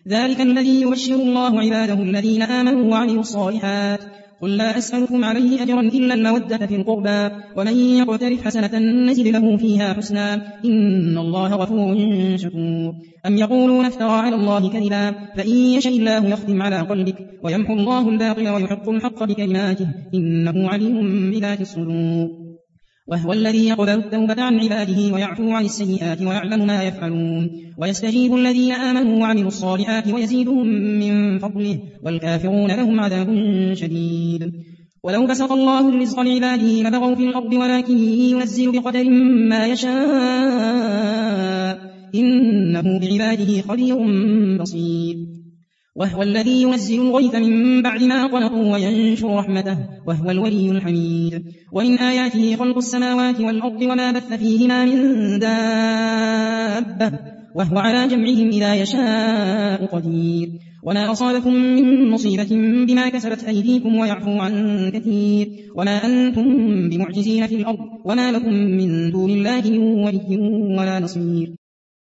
ذلك الذي يبشر الله عباده الذين آمنوا وعملوا الصالحات قل لا أسألكم عليه أجرا إلا المودة في القربى ومن يقترف حسنة نزد له فيها حسنا إن الله غفور شكور أم يقولون افترى على الله كذبا فإن يشاء الله يختم على قلبك ويمحو الله الباطل ويحق الحق بكلماته إنه عليم بذات الصدور وهو الذي يقبل التوبة عن عباده ويعفو عن السيئات ويعلم ما يفعلون ويستجيب الذين آمنوا وعملوا الصالحات ويزيدهم من فضله والكافرون لهم عذاب شديد ولو بسط الله الرزق لعباده لبغوا في الأرض ولكن ينزل بقدر ما يشاء إنه بعباده خبير بصير وهو الذي ينزل الغيث من بعد ما قنطوا وينشر رحمته وهو الولي الحميد ومن آياته خلق السماوات والأرض وما بث فيهما من دابة وهو على جمعهم إذا يشاء قدير وما أصابكم من مصيبة بما كسبت أيديكم ويعفو عن كثير وما أنتم بمعجزين في الأرض وما لكم من دون الله من ولي ولا نصير